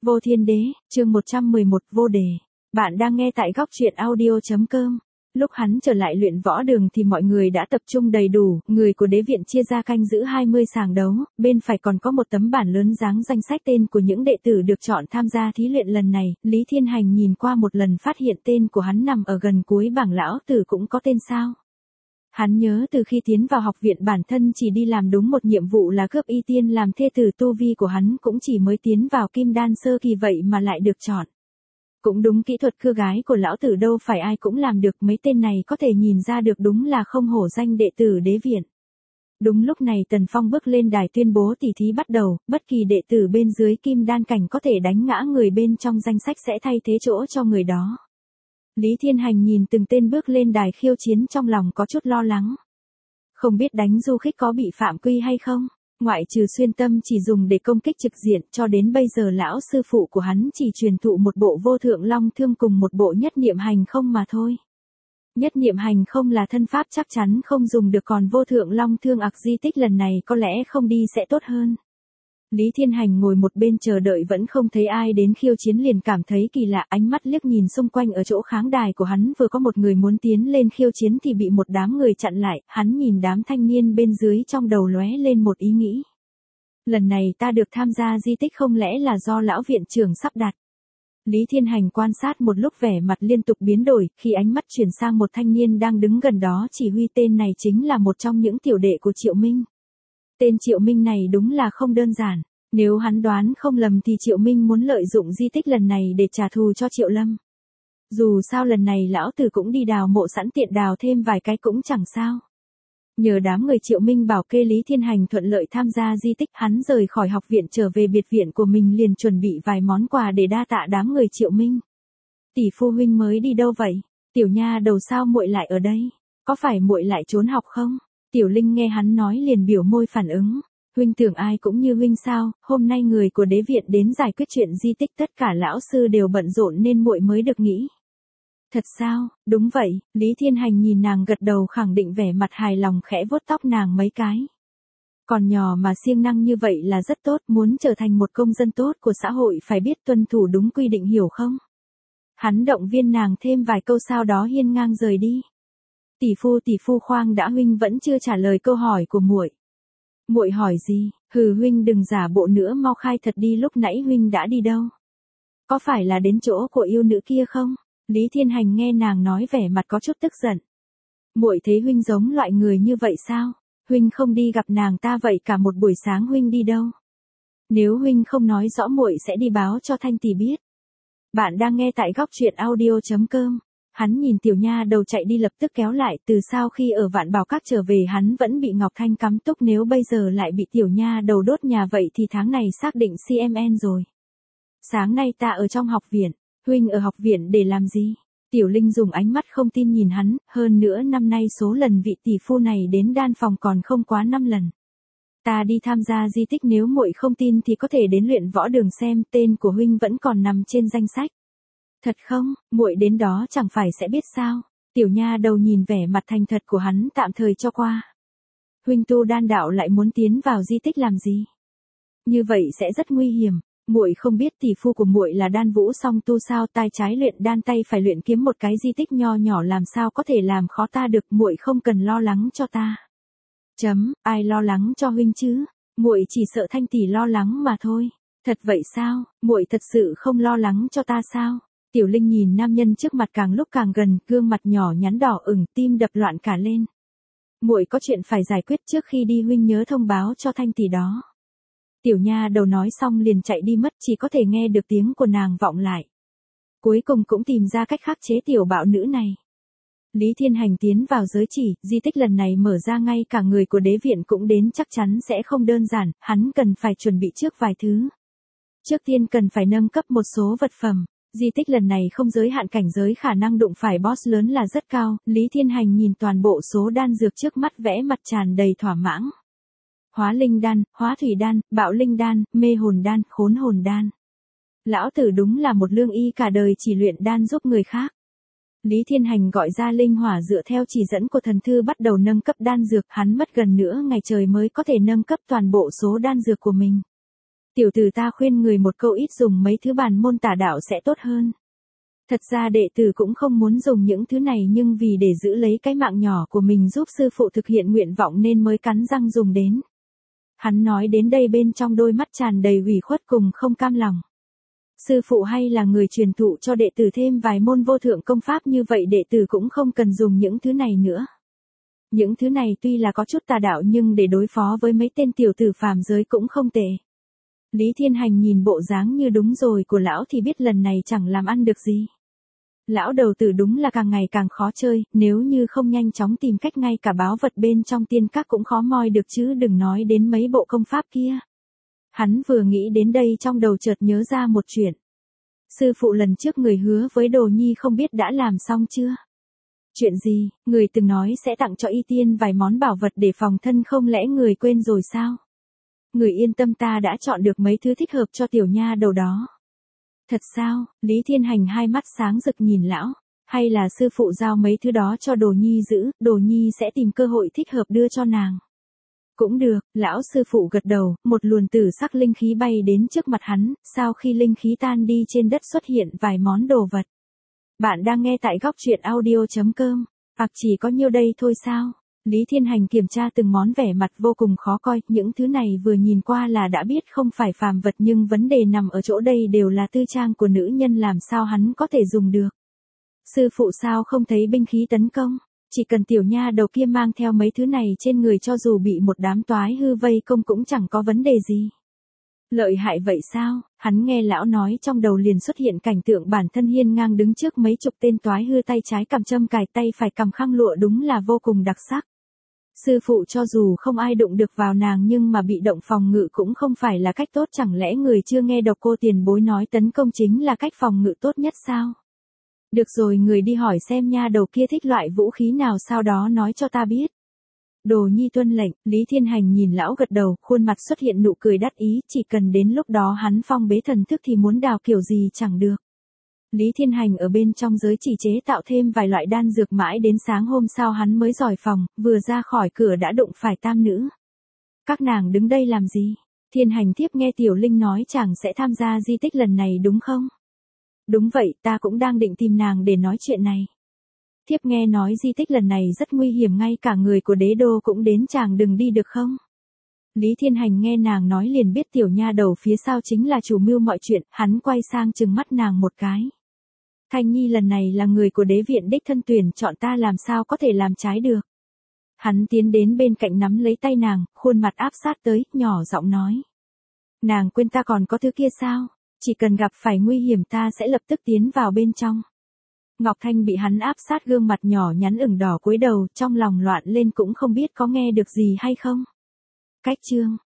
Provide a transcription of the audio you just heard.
Vô Thiên Đế, chương 111 vô đề. Bạn đang nghe tại góc truyện audio.com. Lúc hắn trở lại luyện võ đường thì mọi người đã tập trung đầy đủ, người của đế viện chia ra canh giữ 20 sàng đấu, bên phải còn có một tấm bản lớn dáng danh sách tên của những đệ tử được chọn tham gia thí luyện lần này. Lý Thiên Hành nhìn qua một lần phát hiện tên của hắn nằm ở gần cuối bảng, lão tử cũng có tên sao? Hắn nhớ từ khi tiến vào học viện bản thân chỉ đi làm đúng một nhiệm vụ là cướp y tiên làm thê tử, tu vi của hắn cũng chỉ mới tiến vào kim đan sơ kỳ vậy mà lại được chọn. Cũng đúng, kỹ thuật cưa gái của lão tử đâu phải ai cũng làm được, mấy tên này có thể nhìn ra được đúng là không hổ danh đệ tử đế viện. Đúng lúc này Tần Phong bước lên đài tuyên bố tỉ thí bắt đầu, bất kỳ đệ tử bên dưới kim đan cảnh có thể đánh ngã người bên trong danh sách sẽ thay thế chỗ cho người đó. Lý Thiên Hành nhìn từng tên bước lên đài khiêu chiến trong lòng có chút lo lắng. Không biết đánh du khích có bị phạm quy hay không? Ngoại trừ xuyên tâm chỉ dùng để công kích trực diện, cho đến bây giờ lão sư phụ của hắn chỉ truyền thụ một bộ vô thượng long thương cùng một bộ nhất niệm hành không mà thôi. Nhất niệm hành không là thân pháp chắc chắn không dùng được, còn vô thượng long thương di tích lần này có lẽ không đi sẽ tốt hơn. Lý Thiên Hành ngồi một bên chờ đợi vẫn không thấy ai đến khiêu chiến, liền cảm thấy kỳ lạ, ánh mắt liếc nhìn xung quanh. Ở chỗ kháng đài của hắn vừa có một người muốn tiến lên khiêu chiến thì bị một đám người chặn lại, hắn nhìn đám thanh niên bên dưới trong đầu lóe lên một ý nghĩ. Lần này ta được tham gia di tích không lẽ là do lão viện trưởng sắp đặt? Lý Thiên Hành quan sát một lúc, vẻ mặt liên tục biến đổi, khi ánh mắt chuyển sang một thanh niên đang đứng gần đó chỉ huy. Tên này chính là một trong những tiểu đệ của Triệu Minh. Tên Triệu Minh này đúng là không đơn giản. Nếu hắn đoán không lầm thì Triệu Minh muốn lợi dụng di tích lần này để trả thù cho Triệu Lâm. Dù sao lần này lão tử cũng đi đào mộ sẵn, tiện đào thêm vài cái cũng chẳng sao. Nhờ đám người Triệu Minh bảo kê Lý Thiên Hành thuận lợi tham gia di tích, hắn rời khỏi học viện trở về biệt viện của mình, liền chuẩn bị vài món quà để đa tạ đám người Triệu Minh. Tỷ phu huynh mới đi đâu vậy? Tiểu nha đầu sao muội lại ở đây? Có phải muội lại trốn học không? Tiểu Linh nghe hắn nói liền biểu môi phản ứng. Huynh tưởng ai cũng như huynh sao? Hôm nay người của đế viện đến giải quyết chuyện di tích, tất cả lão sư đều bận rộn nên muội mới được nghỉ. Thật sao? Đúng vậy. Lý Thiên Hành nhìn nàng gật đầu khẳng định, vẻ mặt hài lòng, khẽ vuốt tóc nàng mấy cái. Còn nhỏ mà siêng năng như vậy là rất tốt, muốn trở thành một công dân tốt của xã hội phải biết tuân thủ đúng quy định, hiểu không? Hắn động viên nàng thêm vài câu sau đó hiên ngang rời đi. Tỷ phu khoang đã, huynh vẫn chưa trả lời câu hỏi của muội. Muội hỏi gì? Hừ, huynh đừng giả bộ nữa, mau khai thật đi, lúc nãy huynh đã đi đâu? Có phải là đến chỗ của yêu nữ kia không? Lý Thiên Hành nghe nàng nói vẻ mặt có chút tức giận. Muội thấy huynh giống loại người như vậy sao? Huynh không đi gặp nàng ta vậy cả một buổi sáng huynh đi đâu? Nếu huynh không nói rõ muội sẽ đi báo cho Thanh tỷ biết. Bạn đang nghe tại góc truyện audio.com. Hắn nhìn tiểu nha đầu chạy đi lập tức kéo lại, từ sau khi ở Vạn Bảo Các trở về hắn vẫn bị Ngọc Thanh cắm túc, nếu bây giờ lại bị tiểu nha đầu đốt nhà vậy thì tháng này xác định CMN rồi. Sáng nay ta ở trong học viện. Huynh ở học viện để làm gì? Tiểu Linh dùng ánh mắt không tin nhìn hắn, hơn nữa năm nay số lần vị tỷ phu này đến đan phòng còn không quá 5 lần. Ta đi tham gia di tích, nếu muội không tin thì có thể đến luyện võ đường xem, tên của huynh vẫn còn nằm trên danh sách. Thật không? Muội đến đó chẳng phải sẽ biết sao? Tiểu nha đầu nhìn vẻ mặt thành thật của hắn tạm thời cho qua. Huynh tu đan đạo lại muốn tiến vào di tích làm gì? Như vậy sẽ rất nguy hiểm. Muội không biết tỷ phu của muội là đan vũ song tu sao, tay trái luyện đan tay phải luyện kiếm, một cái di tích nho nhỏ làm sao có thể làm khó ta được, muội không cần lo lắng cho ta. Ai lo lắng cho huynh chứ? Muội chỉ sợ Thanh tỷ lo lắng mà thôi. Thật vậy sao? Muội thật sự không lo lắng cho ta sao? Tiểu Linh nhìn nam nhân trước mặt càng lúc càng gần, gương mặt nhỏ nhắn đỏ ửng, tim đập loạn cả lên. Muội có chuyện phải giải quyết, trước khi đi huynh nhớ thông báo cho Thanh tỷ đó. Tiểu nha đầu nói xong liền chạy đi mất, chỉ có thể nghe được tiếng của nàng vọng lại. Cuối cùng cũng tìm ra cách khắc chế tiểu bạo nữ này. Lý Thiên Hành tiến vào giới chỉ, di tích lần này mở ra ngay cả người của đế viện cũng đến, chắc chắn sẽ không đơn giản, hắn cần phải chuẩn bị trước vài thứ. Trước tiên cần phải nâng cấp một số vật phẩm. Di tích lần này không giới hạn cảnh giới, khả năng đụng phải boss lớn là rất cao. Lý Thiên Hành nhìn toàn bộ số đan dược trước mắt, vẽ mặt tràn đầy thỏa mãn. Hóa linh đan, hóa thủy đan, bạo linh đan, mê hồn đan, khốn hồn đan. Lão tử đúng là một lương y cả đời chỉ luyện đan giúp người khác. Lý Thiên Hành gọi ra linh hỏa, dựa theo chỉ dẫn của thần thư bắt đầu nâng cấp đan dược, hắn mất gần nửa ngày trời mới có thể nâng cấp toàn bộ số đan dược của mình. Tiểu tử ta khuyên người một câu ít dùng mấy thứ bàn môn tà đạo sẽ tốt hơn. Thật ra đệ tử cũng không muốn dùng những thứ này nhưng vì để giữ lấy cái mạng nhỏ của mình giúp sư phụ thực hiện nguyện vọng nên mới cắn răng dùng đến. Hắn nói đến đây bên trong đôi mắt tràn đầy ủy khuất cùng không cam lòng. Sư phụ hay là người truyền thụ cho đệ tử thêm vài môn vô thượng công pháp như vậy đệ tử cũng không cần dùng những thứ này nữa. Những thứ này tuy là có chút tà đạo nhưng để đối phó với mấy tên tiểu tử phàm giới cũng không tệ. Lý Thiên Hành nhìn bộ dáng như đúng rồi của lão thì biết lần này chẳng làm ăn được gì. Lão đầu tử đúng là càng ngày càng khó chơi, nếu như không nhanh chóng tìm cách ngay cả báu vật bên trong tiên các cũng khó moi được chứ đừng nói đến mấy bộ công pháp kia. Hắn vừa nghĩ đến đây trong đầu chợt nhớ ra một chuyện. Sư phụ lần trước người hứa với Đồ Nhi không biết đã làm xong chưa? Chuyện gì, người từng nói sẽ tặng cho y tiên vài món bảo vật để phòng thân không lẽ người quên rồi sao? Người yên tâm ta đã chọn được mấy thứ thích hợp cho tiểu nha đầu đó. Thật sao, Lý Thiên Hành hai mắt sáng rực nhìn lão, hay là sư phụ giao mấy thứ đó cho Đồ Nhi giữ, Đồ Nhi sẽ tìm cơ hội thích hợp đưa cho nàng. Cũng được, lão sư phụ gật đầu, một luồn tử sắc linh khí bay đến trước mặt hắn, sau khi linh khí tan đi trên đất xuất hiện vài món đồ vật. Bạn đang nghe tại góc truyện audio.com, chỉ có nhiêu đây thôi sao? Lý Thiên Hành kiểm tra từng món vẻ mặt vô cùng khó coi, những thứ này vừa nhìn qua là đã biết không phải phàm vật nhưng vấn đề nằm ở chỗ đây đều là tư trang của nữ nhân làm sao hắn có thể dùng được. Sư phụ sao không thấy binh khí tấn công, chỉ cần tiểu nha đầu kia mang theo mấy thứ này trên người cho dù bị một đám toái hư vây công cũng chẳng có vấn đề gì. Lợi hại vậy sao, hắn nghe lão nói trong đầu liền xuất hiện cảnh tượng bản thân hiên ngang đứng trước mấy chục tên toái hư tay trái cầm châm cài tay phải cầm khăn lụa đúng là vô cùng đặc sắc. Sư phụ cho dù không ai đụng được vào nàng nhưng mà bị động phòng ngự cũng không phải là cách tốt chẳng lẽ người chưa nghe Độc Cô tiền bối nói tấn công chính là cách phòng ngự tốt nhất sao? Được rồi người đi hỏi xem nha đầu kia thích loại vũ khí nào sau đó nói cho ta biết. Đồ Nhi tuân lệnh, Lý Thiên Hành nhìn lão gật đầu, khuôn mặt xuất hiện nụ cười đắc ý, chỉ cần đến lúc đó hắn phong bế thần thức thì muốn đào kiểu gì chẳng được. Lý Thiên Hành ở bên trong giới chỉ chế tạo thêm vài loại đan dược mãi đến sáng hôm sau hắn mới dòi phòng, vừa ra khỏi cửa đã đụng phải tam nữ. Các nàng đứng đây làm gì? Thiên Hành thiếp nghe Tiểu Linh nói chàng sẽ tham gia di tích lần này đúng không? Đúng vậy, ta cũng đang định tìm nàng để nói chuyện này. Thiếp nghe nói di tích lần này rất nguy hiểm ngay cả người của đế đô cũng đến chàng đừng đi được không? Lý Thiên Hành nghe nàng nói liền biết tiểu nha đầu phía sau chính là chủ mưu mọi chuyện, hắn quay sang trừng mắt nàng một cái. Thanh Nhi lần này là người của đế viện đích thân tuyển chọn ta làm sao có thể làm trái được. Hắn tiến đến bên cạnh nắm lấy tay nàng, khuôn mặt áp sát tới, nhỏ giọng nói. Nàng quên ta còn có thứ kia sao? Chỉ cần gặp phải nguy hiểm ta sẽ lập tức tiến vào bên trong. Ngọc Thanh bị hắn áp sát gương mặt nhỏ nhắn ửng đỏ cúi đầu, trong lòng loạn lên cũng không biết có nghe được gì hay không. Cách chương